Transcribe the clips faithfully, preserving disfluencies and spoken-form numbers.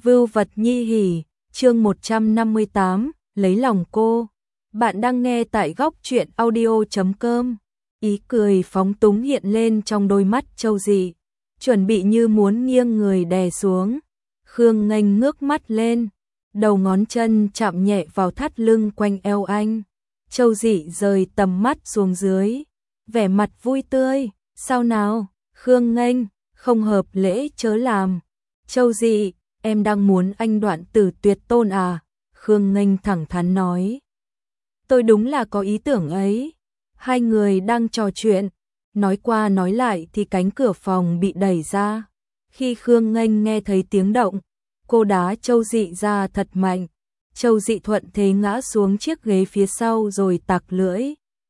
Vưu vật nhi hỉ, chương một trăm năm mươi tám, lấy lòng cô. Bạn đang nghe tại góc truyện audio chấm com. Ý cười phóng túng hiện lên trong đôi mắt Châu Dị, chuẩn bị như muốn nghiêng người đè xuống. Khương Nghênh ngước mắt lên, đầu ngón chân chạm nhẹ vào thắt lưng quanh eo anh. Châu Dị rời tầm mắt xuống dưới, vẻ mặt vui tươi, sao nào? Khương Nghênh, không hợp lễ chớ làm. Châu Dị, em đang muốn anh đoạn tử tuyệt tôn à? Khương Nghênh thẳng thắn nói. Tôi đúng là có ý tưởng ấy. Hai người đang trò chuyện, nói qua nói lại thì cánh cửa phòng bị đẩy ra. Khi Khương Nghênh nghe thấy tiếng động, cô đá Châu Dị ra thật mạnh. Châu Dị thuận thế ngã xuống chiếc ghế phía sau rồi tặc lưỡi.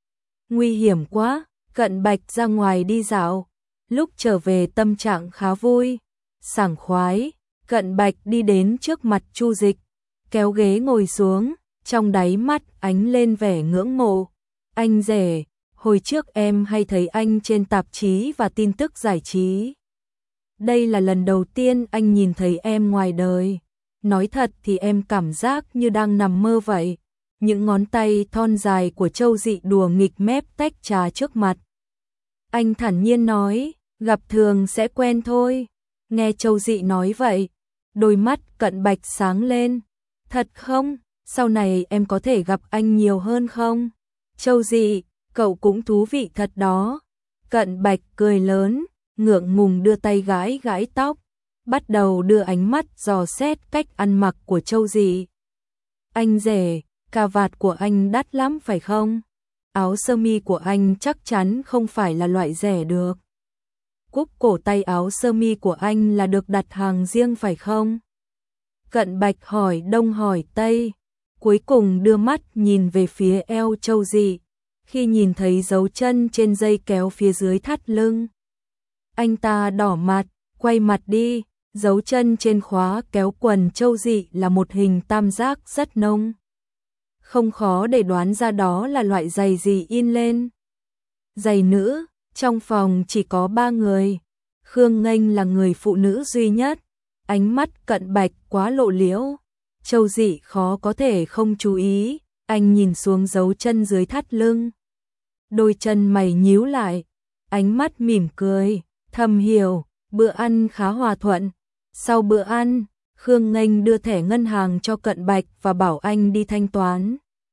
Nguy hiểm quá, Cận Bạch ra ngoài đi dạo. Lúc trở về tâm trạng khá vui, sảng khoái. Cận Bạch đi đến trước mặt Chu Dịch, kéo ghế ngồi xuống, trong đáy mắt ánh lên vẻ ngưỡng mộ. Anh rể, hồi trước em hay thấy anh trên tạp chí và tin tức giải trí. Đây là lần đầu tiên anh nhìn thấy em ngoài đời. Nói thật thì em cảm giác như đang nằm mơ vậy. Những ngón tay thon dài của Châu Dị đùa nghịch mép tách trà trước mặt. Anh thản nhiên nói, gặp thường sẽ quen thôi. Nghe Châu Dị nói vậy, đôi mắt Cận Bạch sáng lên. Thật không? Sau này em có thể gặp anh nhiều hơn không? Châu Dị, cậu cũng thú vị thật đó. Cận Bạch cười lớn, ngượng ngùng đưa tay gãi gãi tóc, bắt đầu đưa ánh mắt dò xét cách ăn mặc của Châu Dị. Anh rể, cà vạt của anh đắt lắm phải không? Áo sơ mi của anh chắc chắn không phải là loại rẻ được. Cúc cổ tay áo sơ mi của anh là được đặt hàng riêng phải không? Cận Bạch hỏi đông hỏi tây, cuối cùng đưa mắt nhìn về phía eo Châu Dị. Khi nhìn thấy dấu chân trên dây kéo phía dưới thắt lưng, anh ta đỏ mặt, quay mặt đi. Dấu chân trên khóa kéo quần Châu Dị là một hình tam giác rất nông. Không khó để đoán ra đó là loại giày gì in lên. Giày nữ, trong phòng chỉ có ba người. Khương Nghênh là người phụ nữ duy nhất. Ánh mắt Cận Bạch quá lộ liễu. Châu Dị khó có thể không chú ý. Anh nhìn xuống dấu chân dưới thắt lưng. Đôi chân mày nhíu lại. Ánh mắt mỉm cười, thầm hiểu, bữa ăn khá hòa thuận. Sau bữa ăn, Khương Nghênh đưa thẻ ngân hàng cho Cận Bạch và bảo anh đi thanh toán.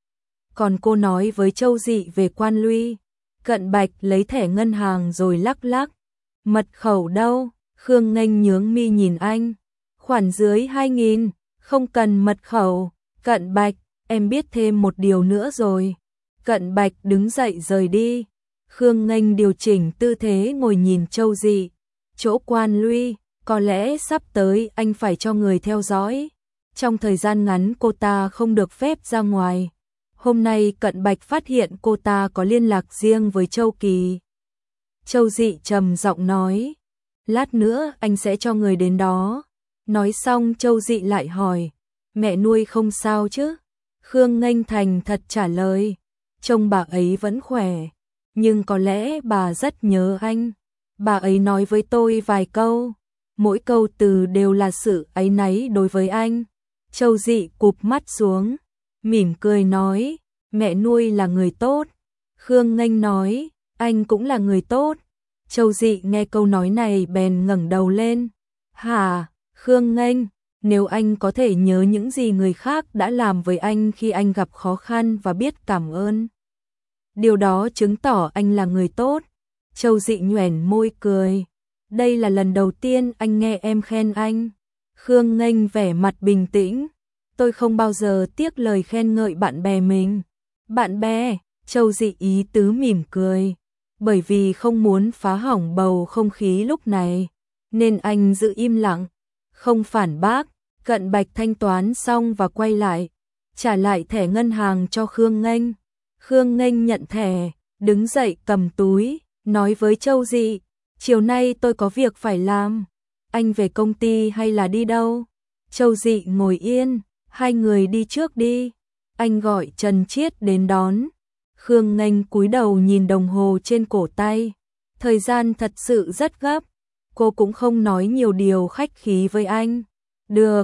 Còn cô nói với Châu Dị về quan Luy. Cận Bạch lấy thẻ ngân hàng rồi lắc lắc. Mật khẩu đâu? Khương Nghênh nhướng mi nhìn anh. Khoản dưới hai nghìn, không cần mật khẩu. Cận Bạch, em biết thêm một điều nữa rồi. Cận Bạch đứng dậy rời đi. Khương Nghênh điều chỉnh tư thế ngồi nhìn Châu Dị. Chỗ quan Luy, có lẽ sắp tới anh phải cho người theo dõi. Trong thời gian ngắn cô ta không được phép ra ngoài. Hôm nay Cận Bạch phát hiện cô ta có liên lạc riêng với Châu Kỳ. Châu Dị trầm giọng nói, lát nữa anh sẽ cho người đến đó. Nói xong Châu Dị lại hỏi, mẹ nuôi không sao chứ? Khương Nghênh thành thật trả lời, trông bà ấy vẫn khỏe, nhưng có lẽ bà rất nhớ anh. Bà ấy nói với tôi vài câu, mỗi câu từ đều là sự áy náy đối với anh. Châu Dị cụp mắt xuống, mỉm cười nói, mẹ nuôi là người tốt. Khương Nghênh nói, anh cũng là người tốt. Châu Dị nghe câu nói này bèn ngẩng đầu lên. Hả, Khương Nghênh, nếu anh có thể nhớ những gì người khác đã làm với anh khi anh gặp khó khăn và biết cảm ơn, điều đó chứng tỏ anh là người tốt. Châu Dị nhoẻn môi cười. Đây là lần đầu tiên anh nghe em khen anh. Khương Nghênh vẻ mặt bình tĩnh. Tôi không bao giờ tiếc lời khen ngợi bạn bè mình. Bạn bè? Châu Dị ý tứ mỉm cười. Bởi vì không muốn phá hỏng bầu không khí lúc này, nên anh giữ im lặng, không phản bác. Cận Bạch thanh toán xong và quay lại, trả lại thẻ ngân hàng cho Khương Nghênh. Khương Nghênh nhận thẻ, đứng dậy cầm túi, nói với Châu Dị, chiều nay tôi có việc phải làm. Anh về công ty hay là đi đâu? Châu Dị ngồi yên, hai người đi trước đi. Anh gọi Trần Chiết đến đón. Khương Nghênh cúi đầu nhìn đồng hồ trên cổ tay. Thời gian thật sự rất gấp. Cô cũng không nói nhiều điều khách khí với anh. Được,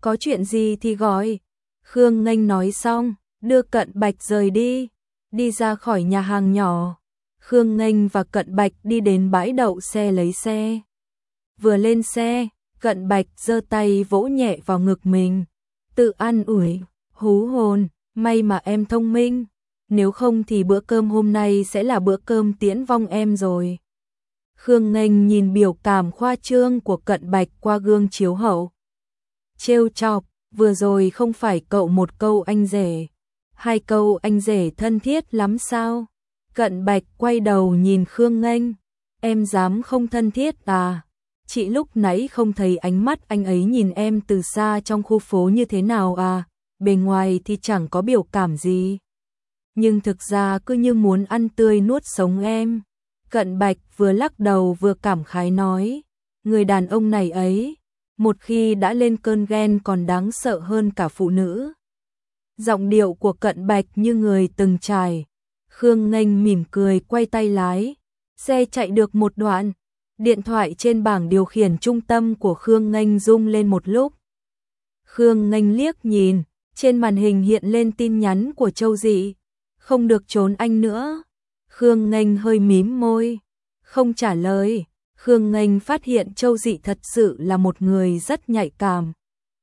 có chuyện gì thì gọi. Khương Nghênh nói xong, đưa Cận Bạch rời đi, đi ra khỏi nhà hàng nhỏ. Khương Nghênh và Cận Bạch đi đến bãi đậu xe lấy xe. Vừa lên xe, Cận Bạch giơ tay vỗ nhẹ vào ngực mình, tự an ủi, hú hồn, may mà em thông minh, nếu không thì bữa cơm hôm nay sẽ là bữa cơm tiễn vong em rồi. Khương Nghênh nhìn biểu cảm khoa trương của Cận Bạch qua gương chiếu hậu. Trêu chọc, vừa rồi không phải cậu một câu anh rể, hai câu anh rể thân thiết lắm sao? Cận Bạch quay đầu nhìn Khương Nghênh, em dám không thân thiết à? Chị lúc nãy không thấy ánh mắt anh ấy nhìn em từ xa trong khu phố như thế nào à? Bề ngoài thì chẳng có biểu cảm gì, nhưng thực ra cứ như muốn ăn tươi nuốt sống em. Cận Bạch vừa lắc đầu vừa cảm khái nói, người đàn ông này ấy, một khi đã lên cơn ghen còn đáng sợ hơn cả phụ nữ. Giọng điệu của Cận Bạch như người từng trải. Khương Nghênh mỉm cười quay tay lái, xe chạy được một đoạn, điện thoại trên bảng điều khiển trung tâm của Khương Nghênh rung lên một lúc. Khương Nghênh liếc nhìn, trên màn hình hiện lên tin nhắn của Châu Dị, không được trốn anh nữa. Khương Nghênh hơi mím môi, không trả lời. Khương Nghênh phát hiện Châu Dị thật sự là một người rất nhạy cảm.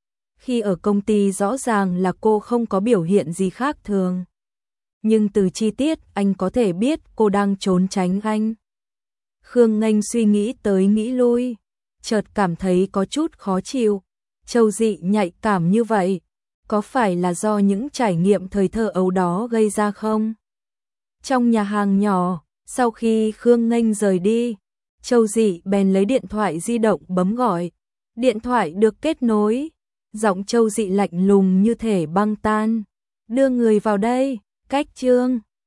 Khi ở công ty rõ ràng là cô không có biểu hiện gì khác thường, nhưng từ chi tiết anh có thể biết cô đang trốn tránh anh. Khương Nghênh suy nghĩ tới nghĩ lui, chợt cảm thấy có chút khó chịu. Châu Dị nhạy cảm như vậy, có phải là do những trải nghiệm thời thơ ấu đó gây ra không? Trong nhà hàng nhỏ, sau khi Khương Nghênh rời đi, Châu Dị bèn lấy điện thoại di động bấm gọi. Điện thoại được kết nối, giọng Châu Dị lạnh lùng như thể băng tan. Đưa người vào đây, cách Trương.